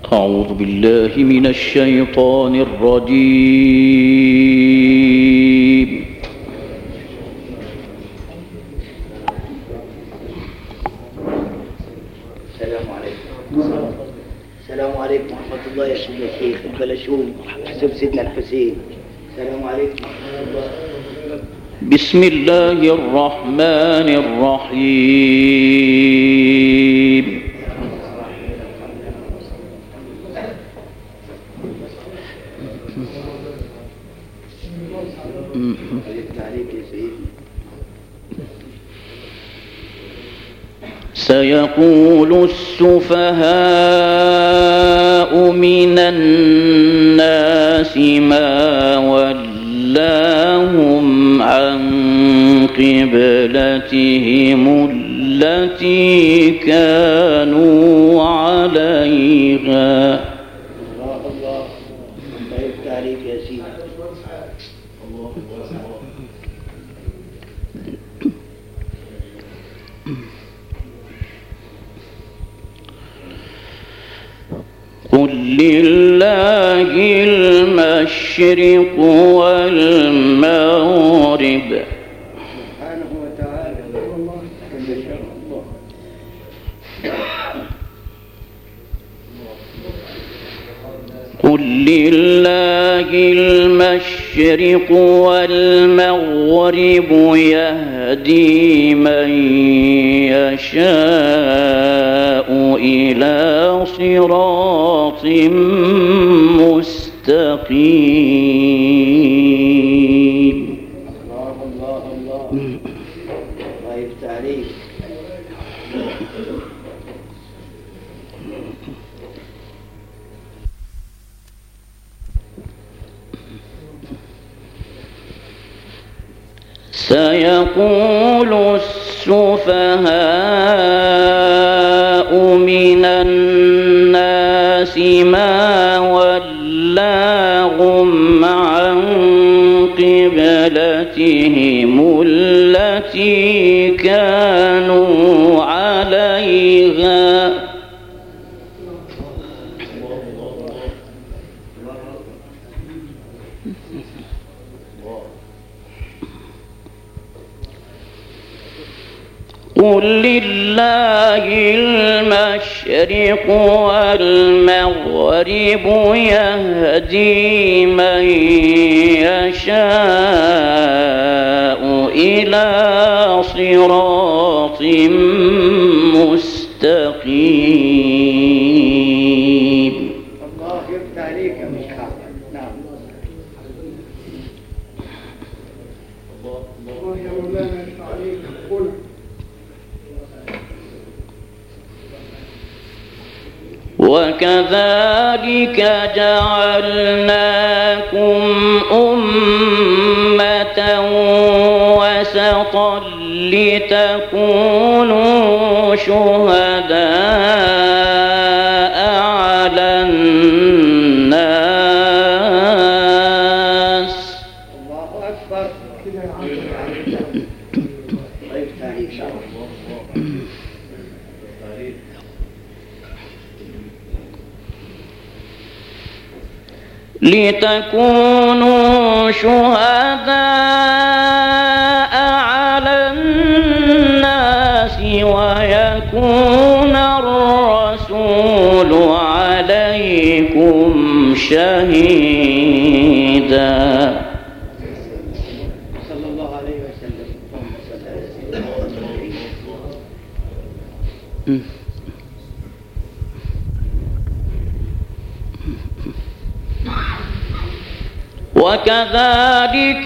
أعوذ بالله من الشيطان الرجيم. السلام عليكم ورحمة الله يا شيخ البلشوم حسب سيدنا الحسين. السلام عليكم ورحمة الله. بسم الله الرحمن الرحيم. سيقول السفهاء من الناس ما ولاهم عن قبلتهم التي كانوا عليها. الله يفتح عليك يا سيدي. قل لله المشرق والمغرب سبحانه وتعالى. قل لله المشرق والمغرب يهدي من يشاء إلى صراط مستقيم. الله الله يفتح عليك. سيقول السفهاء من الناس ما ولاهم عن قبلتهم التي كانوا عليها. قل لله المشرق والمغرب يهدي من يشاء إلى صراط مستقيم. الله يفتح عليك يا مشكاة. نعم. الله يا مولانا يفتح عليك. قل. وكذلك جعلناكم أمة وسطا لتكونوا شهداء على الناس. الله أكبر. لتكونوا شهداء على الناس ويكون الرسول عليكم شهيدا. صلى الله عليه وسلم. وكذلك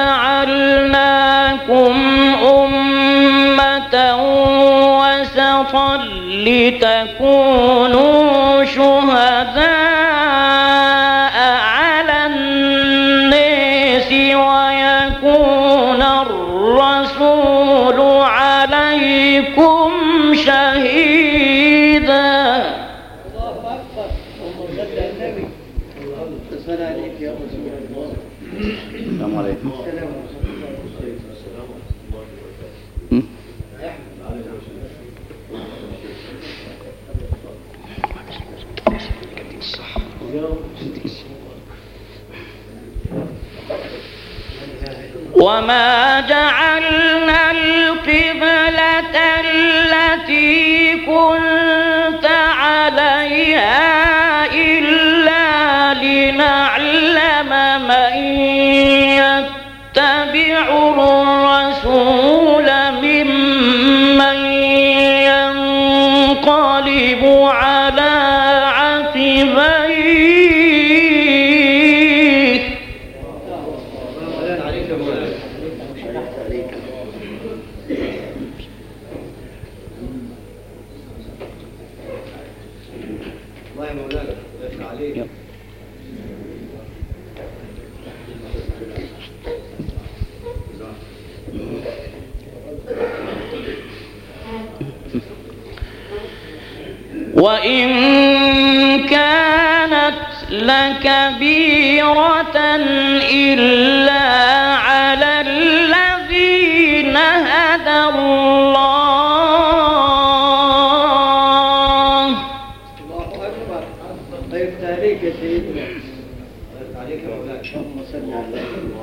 جعلناكم أمة وسطا لتكونوا شهداء على الناس ويكون الرسول عليكم شهيدا. الله أكبر. اللهم صل على النبي. صل عليك يا رسول الله. السلام عليكم. السلام عليكم. وما جعلنا القبلة التي كنت عليها إلا لنعلم من يتبع الرسول ممن ينقلب على عقبيه. وإن كانت لكبيرة إلا على الذين هدى الله. الله أكبر. طيب تعليق يا سيدنا. تعليق يا مولانا. اللهم صل على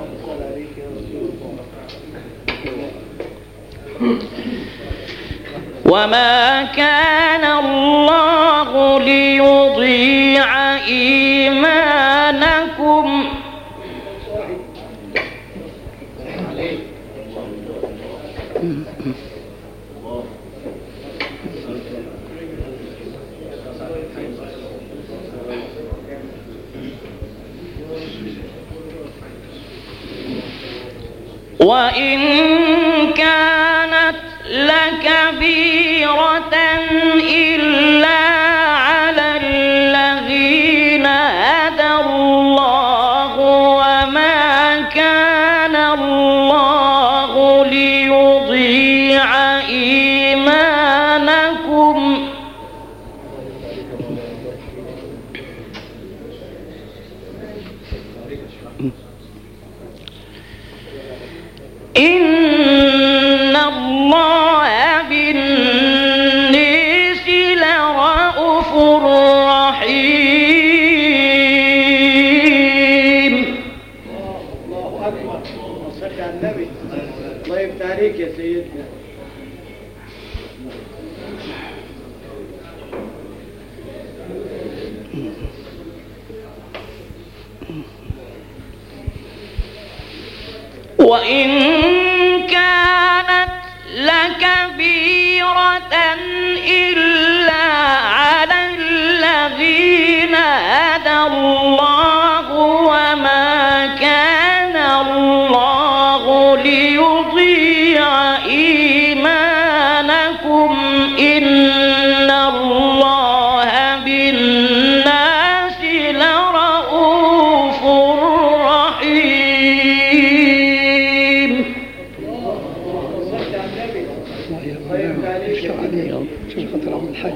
وما كان الله ليضيع إيمانكم وإن كانت لكبيرة إلا على الذين هدى الله وما كان الله ليضيع إيمانكم إن الله بالناس لرءوف رحيم. الله أكبر. صل على النبي. الله يفتح عليك يا سيدنا. وإن كانت لكبيرة إلا على الذين هدى الله وما كان الله ليضيع إيمانكم إن الله بالناس لرءوف رحيم. عشان خاطر عم الحي.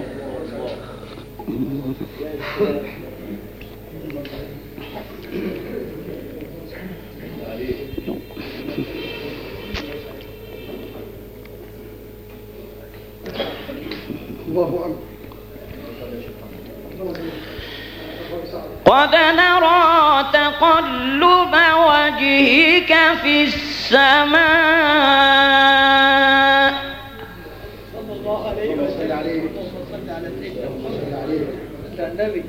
الله أكبر. قد نرى تقلب وجهك في السماء صلى الله عليه وسلم. صلى على النبي.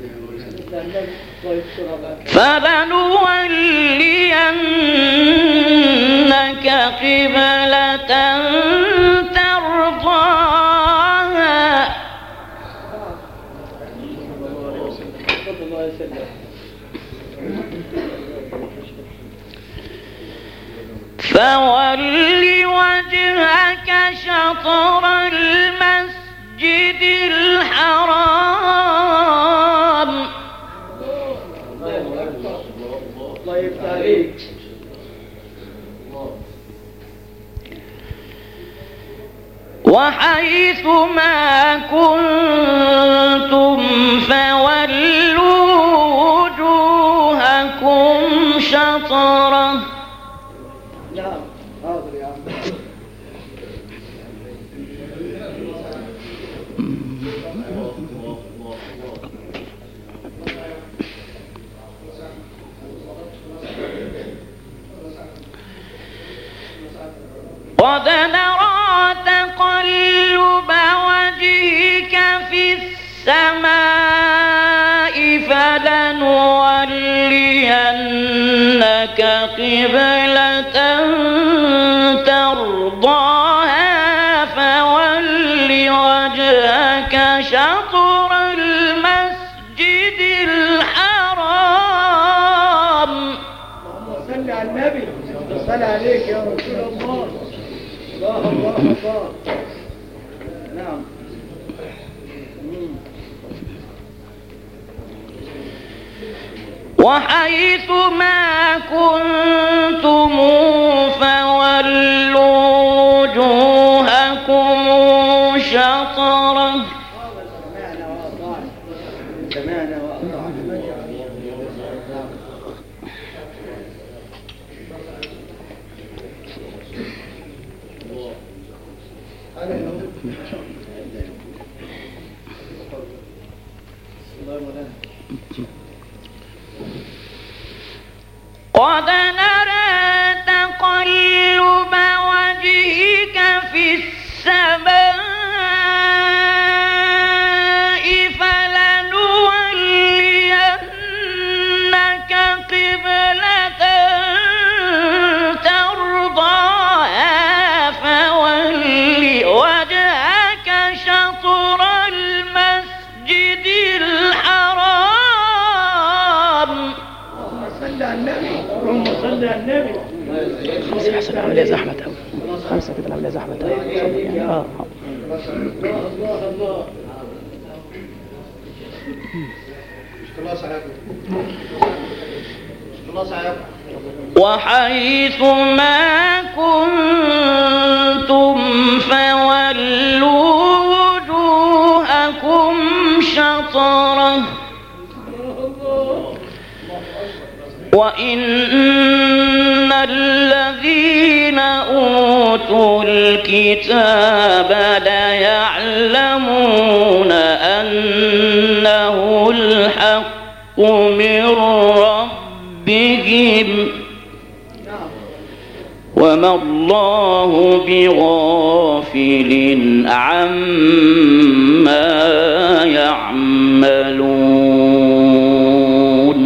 فلنولينك قبلة ترضاها فول وجهك شطر المسجد الحرام. الله يفتح عليك. وحيث ما كنتم فولوا وجوهكم شطره. نعم حاضر يا عم. قبلة ترضاها فول وجهك شطر المسجد الحرام. اللهم صل على النبي. صل عليك يا رسول الله. الله الله الله. نعم. وحيث ما كنتم فولوا وجوهكم شطره. سمعنا وأطعنا. قد نرى تقلب وجهك في السماء فلنولينك قبلة ترضاها فول وجهك شطر المسجد الحرام. صل على النبي. اللهم صل على النبي. خمسة حسن العملية زحمة أوي. خمسة كده العملية زحمة أوي. الله الله. خلاص عليكم. خلاص عليكم. وحيث ما كنتم فولوا وجوهكم شطره وإن الذين أوتوا الكتاب ليعلمون أنه الحق من ربهم وما الله بغافل عما يعملون.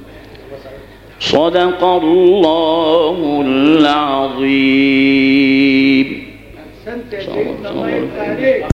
صدق الله العظيم. أحسنت يا سيدنا. الله يفتح عليك.